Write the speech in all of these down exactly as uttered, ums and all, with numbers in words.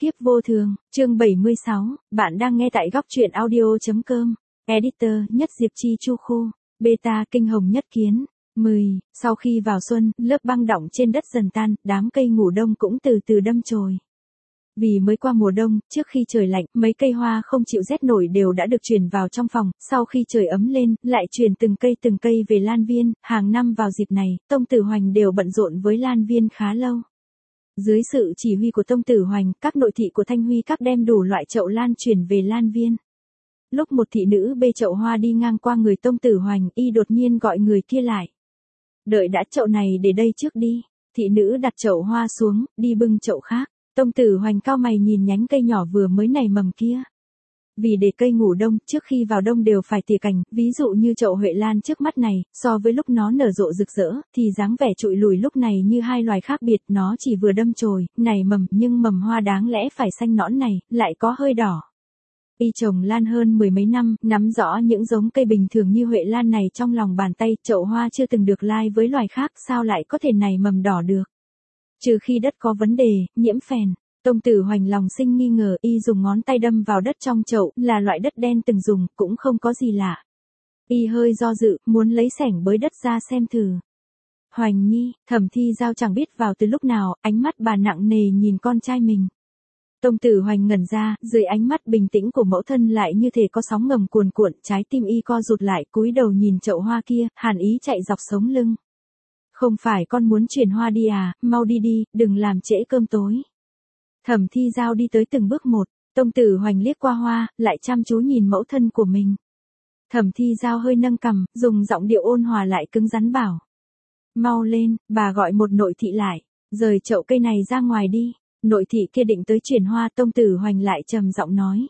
Kiếp vô thường, chương bảy mươi sáu, bạn đang nghe tại góc truyện audio.com. Editor, Nhất Diệp Chi Chu Khu, Beta Kinh Hồng Nhất Kiến. mười. Sau khi vào xuân, lớp băng đọng trên đất dần tan, đám cây ngủ đông cũng từ từ đâm chồi. Vì mới qua mùa đông, trước khi trời lạnh, mấy cây hoa không chịu rét nổi đều đã được chuyển vào trong phòng, sau khi trời ấm lên, lại chuyển từng cây từng cây về lan viên, hàng năm vào dịp này, Tông Tử Hoành đều bận rộn với lan viên khá lâu. Dưới sự chỉ huy của Tông Tử Hoành, các nội thị của Thanh Huy các đem đủ loại chậu lan chuyển về lan viên. Lúc một thị nữ bê chậu hoa đi ngang qua người Tông Tử Hoành, y đột nhiên gọi người kia lại. Đợi đã, chậu này để đây trước đi. Thị nữ đặt chậu hoa xuống, đi bưng chậu khác. Tông Tử Hoành cau mày nhìn nhánh cây nhỏ vừa mới nảy mầm kia. Vì để cây ngủ đông, trước khi vào đông đều phải tỉa cành, ví dụ như chậu huệ lan trước mắt này, so với lúc nó nở rộ rực rỡ, thì dáng vẻ trụi lùi lúc này như hai loài khác biệt, nó chỉ vừa đâm chồi, nảy mầm, nhưng mầm hoa đáng lẽ phải xanh nõn này, lại có hơi đỏ. Y trồng lan hơn mười mấy năm, nắm rõ những giống cây bình thường như huệ lan này trong lòng bàn tay, chậu hoa chưa từng được lai với loài khác, sao lại có thể nảy mầm đỏ được? Trừ khi đất có vấn đề, nhiễm phèn. Tông Tử Hoành lòng sinh nghi ngờ, y dùng ngón tay đâm vào đất trong chậu, là loại đất đen từng dùng, cũng không có gì lạ. Y hơi do dự, muốn lấy xẻng bới đất ra xem thử. Hoành Nhi, Thẩm Thi Giao chẳng biết vào từ lúc nào, ánh mắt bà nặng nề nhìn con trai mình. Tông Tử Hoành ngẩn ra, dưới ánh mắt bình tĩnh của mẫu thân lại như thể có sóng ngầm cuồn cuộn, trái tim y co rụt lại, cúi đầu nhìn chậu hoa kia, hàn ý chạy dọc sống lưng. Không phải con muốn chuyển hoa đi à, mau đi đi, đừng làm trễ cơm tối. Thẩm Thi Giao đi tới từng bước một, Tông Tử Hoành liếc qua hoa, lại chăm chú nhìn mẫu thân của mình. Thẩm Thi Giao hơi nâng cằm, dùng giọng điệu ôn hòa lại cứng rắn bảo. Mau lên, bà gọi một nội thị lại, rời chậu cây này ra ngoài đi. Nội thị kia định tới chuyển hoa, Tông Tử Hoành lại trầm giọng nói.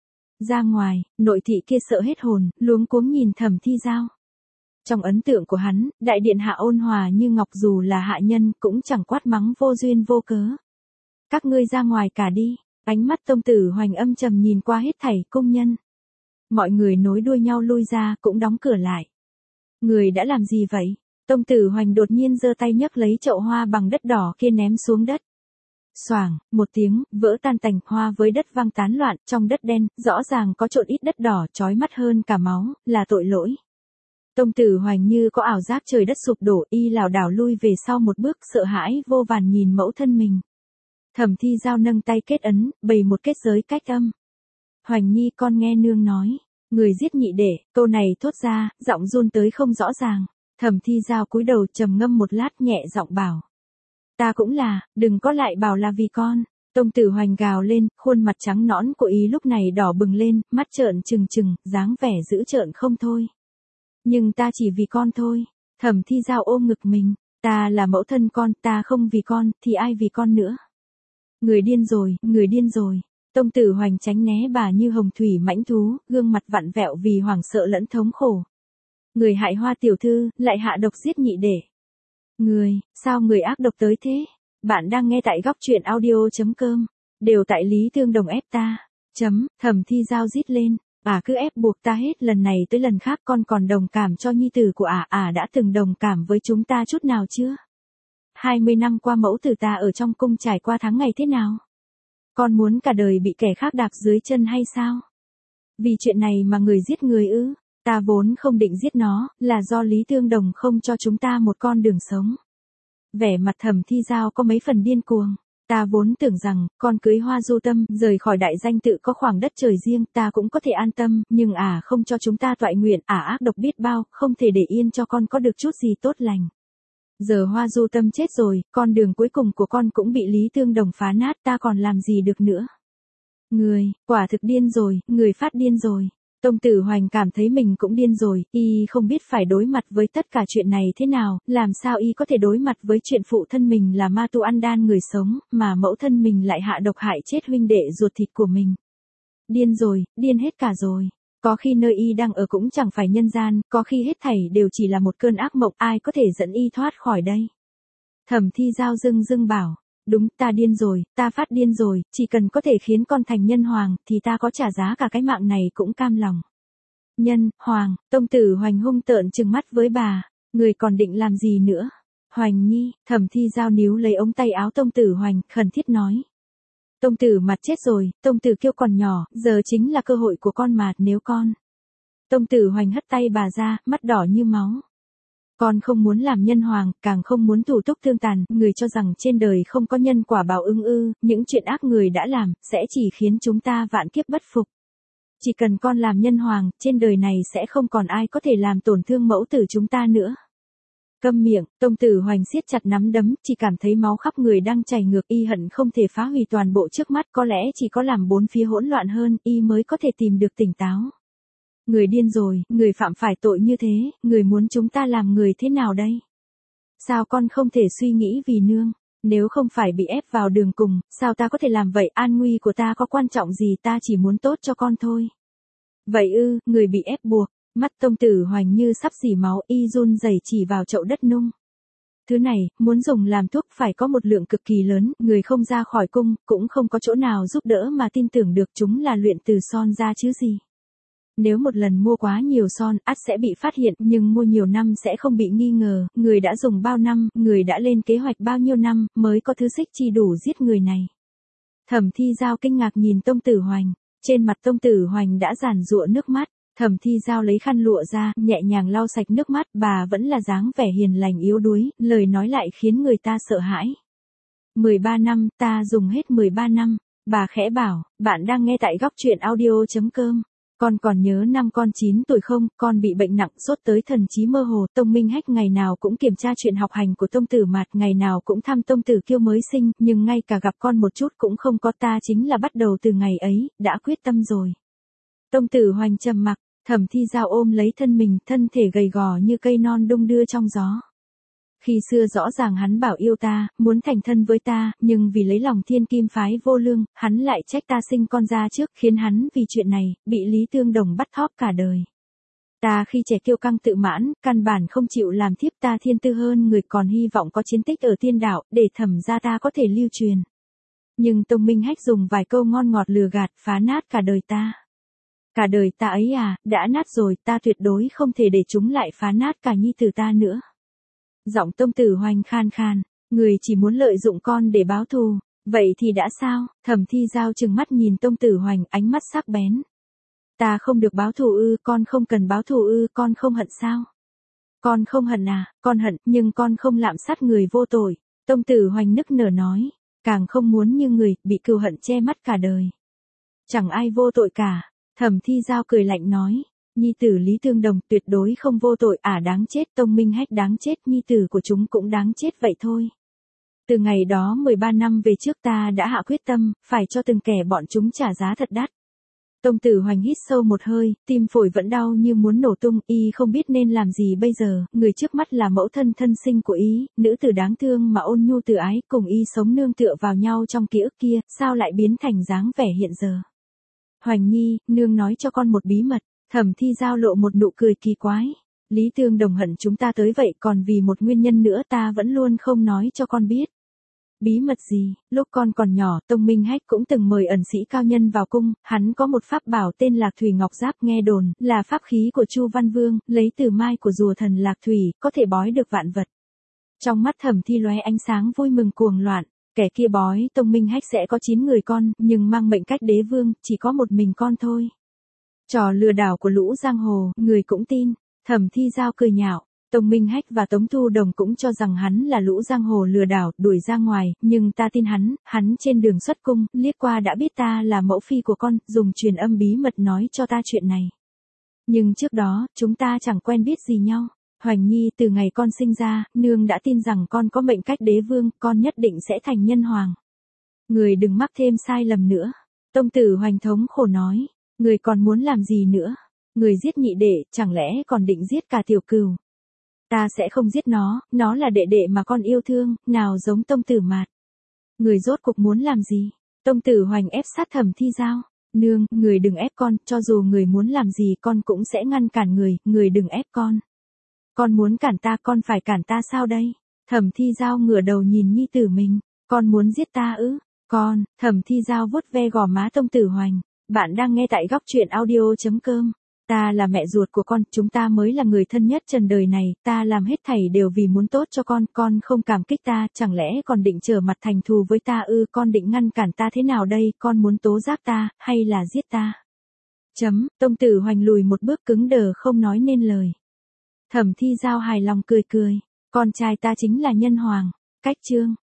Ra ngoài, nội thị kia sợ hết hồn, luống cuống nhìn Thẩm Thi Giao. Trong ấn tượng của hắn, đại điện hạ ôn hòa như ngọc, dù là hạ nhân cũng chẳng quát mắng vô duyên vô cớ. Các ngươi ra ngoài cả đi. Ánh mắt Tông Tử Hoành âm trầm nhìn qua hết thảy công nhân. Mọi người nối đuôi nhau lui ra, cũng đóng cửa lại. Người đã làm gì vậy? Tông Tử Hoành đột nhiên giơ tay nhấc lấy chậu hoa bằng đất đỏ kia ném xuống đất. Xoảng, một tiếng, vỡ tan tành, hoa với đất văng tán loạn, trong đất đen, rõ ràng có trộn ít đất đỏ, chói mắt hơn cả máu, là tội lỗi. Tông Tử Hoành như có ảo giác trời đất sụp đổ, y lảo đảo lui về sau một bước, sợ hãi vô vàn nhìn mẫu thân mình. Thẩm Thi Giao nâng tay kết ấn, bày một kết giới cách âm. Hoành Nhi, con nghe nương nói, người giết nhị đệ, câu này thốt ra, giọng run tới không rõ ràng. Thẩm Thi Giao cúi đầu trầm ngâm một lát, nhẹ giọng bảo. Ta cũng là, đừng có lại bảo là vì con. Tông Tử Hoành gào lên, khuôn mặt trắng nõn của ý lúc này đỏ bừng lên, mắt trợn trừng trừng, dáng vẻ dữ trợn không thôi. Nhưng ta chỉ vì con thôi. Thẩm Thi Giao ôm ngực mình, ta là mẫu thân con, ta không vì con, thì ai vì con nữa? Người điên rồi, người điên rồi. Tông Tử Hoành tránh né bà như hồng thủy mãnh thú, gương mặt vặn vẹo vì hoảng sợ lẫn thống khổ. Người hại Hoa tiểu thư, lại hạ độc giết nhị đệ. Người, sao người ác độc tới thế? Bạn đang nghe tại góc truyện audio.com. Đều tại Lý Thương Đồng ép ta. Chấm, Thẩm Thi Giao rít lên. Ả cứ ép buộc ta hết lần này tới lần khác, con còn đồng cảm cho nhi tử của ả, ả đã từng đồng cảm với chúng ta chút nào chưa? hai mươi năm qua mẫu tử ta ở trong cung trải qua tháng ngày thế nào? Con muốn cả đời bị kẻ khác đạp dưới chân hay sao? Vì chuyện này mà người giết người ư? Ta vốn không định giết nó, là do Lý Thương Đồng không cho chúng ta một con đường sống. Vẻ mặt Thẩm Thi Giao có mấy phần điên cuồng. Ta vốn tưởng rằng, con cưới Hoa Du Tâm, rời khỏi đại danh tự có khoảng đất trời riêng, ta cũng có thể an tâm, nhưng ả à không cho chúng ta toại nguyện, ả à ác độc biết bao, không thể để yên cho con có được chút gì tốt lành. Giờ Hoa Du Tâm chết rồi, con đường cuối cùng của con cũng bị Lý Thương Đồng phá nát, ta còn làm gì được nữa? Người, quả thực điên rồi, người phát điên rồi. Tông Tử Hoành cảm thấy mình cũng điên rồi, y không biết phải đối mặt với tất cả chuyện này thế nào, làm sao y có thể đối mặt với chuyện phụ thân mình là ma tu ăn đan người sống, mà mẫu thân mình lại hạ độc hại chết huynh đệ ruột thịt của mình. Điên rồi, điên hết cả rồi. Có khi nơi y đang ở cũng chẳng phải nhân gian, có khi hết thảy đều chỉ là một cơn ác mộng, ai có thể dẫn y thoát khỏi đây. Thẩm Thi Giao dưng dưng bảo. Đúng, ta điên rồi, ta phát điên rồi, chỉ cần có thể khiến con thành nhân hoàng, thì ta có trả giá cả cái mạng này cũng cam lòng. Nhân, hoàng, Tông Tử Hoành hung tợn trừng mắt với bà, người còn định làm gì nữa? Hoành Nhi, Thẩm Thi Giao níu lấy ống tay áo Tông Tử Hoành, khẩn thiết nói. Tông Tử Mạt chết rồi, Tông Tử Kiêu còn nhỏ, giờ chính là cơ hội của con Mạt nếu con. Tông Tử Hoành hất tay bà ra, mắt đỏ như máu. Con không muốn làm nhân hoàng, càng không muốn thủ túc thương tàn, người cho rằng trên đời không có nhân quả báo ứng ư, những chuyện ác người đã làm, sẽ chỉ khiến chúng ta vạn kiếp bất phục. Chỉ cần con làm nhân hoàng, trên đời này sẽ không còn ai có thể làm tổn thương mẫu tử chúng ta nữa. Câm miệng, Tông Tử Hoành siết chặt nắm đấm, chỉ cảm thấy máu khắp người đang chảy ngược, y hận không thể phá hủy toàn bộ trước mắt, có lẽ chỉ có làm bốn phía hỗn loạn hơn, y mới có thể tìm được tỉnh táo. Người điên rồi, người phạm phải tội như thế, người muốn chúng ta làm người thế nào đây? Sao con không thể suy nghĩ vì nương? Nếu không phải bị ép vào đường cùng, sao ta có thể làm vậy? An nguy của ta có quan trọng gì, ta chỉ muốn tốt cho con thôi. Vậy ư, người bị ép buộc, mắt Tông Tử Hoành như sắp rỉ máu, y run rẩy chỉ vào chậu đất nung. Thứ này, muốn dùng làm thuốc phải có một lượng cực kỳ lớn, người không ra khỏi cung, cũng không có chỗ nào giúp đỡ mà tin tưởng được chúng là luyện từ son ra chứ gì. Nếu một lần mua quá nhiều son, ắt sẽ bị phát hiện, nhưng mua nhiều năm sẽ không bị nghi ngờ, người đã dùng bao năm, người đã lên kế hoạch bao nhiêu năm, mới có thứ xích chi đủ giết người này. Thẩm Thi Giao kinh ngạc nhìn Tông Tử Hoành, trên mặt Tông Tử Hoành đã giàn giụa nước mắt, Thẩm Thi Giao lấy khăn lụa ra, nhẹ nhàng lau sạch nước mắt, bà vẫn là dáng vẻ hiền lành yếu đuối, lời nói lại khiến người ta sợ hãi. mười ba năm, ta dùng hết mười ba năm, bà khẽ bảo, bạn đang nghe tại góc truyện audio chấm com. Con còn nhớ năm con chín tuổi không, con bị bệnh nặng, sốt tới thần trí mơ hồ, Tông Minh Hách ngày nào cũng kiểm tra chuyện học hành của Tông Tử Mạt, ngày nào cũng thăm Tông Tử Kiêu mới sinh, nhưng ngay cả gặp con một chút cũng không có, ta chính là bắt đầu từ ngày ấy, đã quyết tâm rồi. Tông Tử Hoành trầm mặc, Thẩm Thi Giao ôm lấy thân mình, thân thể gầy gò như cây non đung đưa trong gió. Khi xưa rõ ràng hắn bảo yêu ta, muốn thành thân với ta, nhưng vì lấy lòng thiên kim phái vô lương, hắn lại trách ta sinh con ra trước, khiến hắn vì chuyện này, bị Lý Tương Đồng bắt thóp cả đời. Ta khi trẻ kiêu căng tự mãn, căn bản không chịu làm thiếp, ta thiên tư hơn người, còn hy vọng có chiến tích ở thiên đạo, để Thẩm gia ta có thể lưu truyền. Nhưng Tông Minh Hách dùng vài câu ngon ngọt lừa gạt, phá nát cả đời ta. Cả đời ta ấy à, đã nát rồi, ta tuyệt đối không thể để chúng lại phá nát cả nhi tử ta nữa. Giọng Tông Tử Hoành khan khan, người chỉ muốn lợi dụng con để báo thù, vậy thì đã sao? Thẩm Thi Giao trừng mắt nhìn Tông Tử Hoành, ánh mắt sắc bén. Ta không được báo thù ư, con không cần báo thù ư, con không hận sao? Con không hận à, con hận, nhưng con không lạm sát người vô tội. Tông Tử Hoành nức nở nói, càng không muốn như người, bị cừu hận che mắt cả đời. Chẳng ai vô tội cả, Thẩm Thi Giao cười lạnh nói. Nhi tử Lý Tương Đồng tuyệt đối không vô tội, ả à đáng chết, Tông Minh Hách đáng chết, nhi tử của chúng cũng đáng chết vậy thôi. Từ ngày đó mười ba năm về trước ta đã hạ quyết tâm, phải cho từng kẻ bọn chúng trả giá thật đắt. Tông Tử Hoành hít sâu một hơi, tim phổi vẫn đau như muốn nổ tung, y không biết nên làm gì bây giờ, người trước mắt là mẫu thân thân sinh của y, nữ tử đáng thương mà ôn nhu từ ái, cùng y sống nương tựa vào nhau trong ký ức kia, sao lại biến thành dáng vẻ hiện giờ. Hoành nhi, nương nói cho con một bí mật. Thẩm Thi Giao lộ một nụ cười kỳ quái. Lý Tương Đồng hận chúng ta tới vậy, còn vì một nguyên nhân nữa ta vẫn luôn không nói cho con biết. Bí mật gì? Lúc con còn nhỏ, Tông Minh Hách cũng từng mời ẩn sĩ cao nhân vào cung, hắn có một pháp bảo tên Lạc Thủy Ngọc Giáp, nghe đồn là pháp khí của Chu Văn Vương, lấy từ mai của rùa thần Lạc Thủy, có thể bói được vạn vật. Trong mắt Thẩm Thi lóe ánh sáng vui mừng cuồng loạn, kẻ kia bói Tông Minh Hách sẽ có chín người con, nhưng mang mệnh cách đế vương, chỉ có một mình con thôi. Trò lừa đảo của lũ giang hồ, người cũng tin. Thẩm Thi Giao cười nhạo, Tông Minh Hách và Tống Thu Đồng cũng cho rằng hắn là lũ giang hồ lừa đảo, đuổi ra ngoài, nhưng ta tin hắn, hắn trên đường xuất cung, liếc qua đã biết ta là mẫu phi của con, dùng truyền âm bí mật nói cho ta chuyện này. Nhưng trước đó, chúng ta chẳng quen biết gì nhau. Hoành nhi, từ ngày con sinh ra, nương đã tin rằng con có mệnh cách đế vương, con nhất định sẽ thành nhân hoàng. Người đừng mắc thêm sai lầm nữa. Tông Tử Hoành thống khổ nói. Người còn muốn làm gì nữa? Người giết nhị đệ, chẳng lẽ còn định giết cả tiểu cừu? Ta sẽ không giết nó, nó là đệ đệ mà con yêu thương, nào giống Tông Tử Mạt. Người rốt cuộc muốn làm gì? Tông Tử Hoành ép sát Thẩm Thi Giao. Nương, người đừng ép con, cho dù người muốn làm gì con cũng sẽ ngăn cản người, người đừng ép con. Con muốn cản ta, con phải cản ta sao đây? Thẩm Thi Giao ngửa đầu nhìn nhi tử mình, con muốn giết ta ư? Con, Thẩm Thi Giao vuốt ve gò má Tông Tử Hoành. Bạn đang nghe tại góc truyện audio chấm com. Ta là mẹ ruột của con, chúng ta mới là người thân nhất trần đời này, ta làm hết thảy đều vì muốn tốt cho con, con không cảm kích ta, chẳng lẽ còn định trở mặt thành thù với ta ư, con định ngăn cản ta thế nào đây, con muốn tố giác ta, hay là giết ta? Chấm, Tông Tử Hoành lùi một bước cứng đờ không nói nên lời. Thẩm Thi Giao hài lòng cười cười, con trai ta chính là nhân hoàng, cách chương.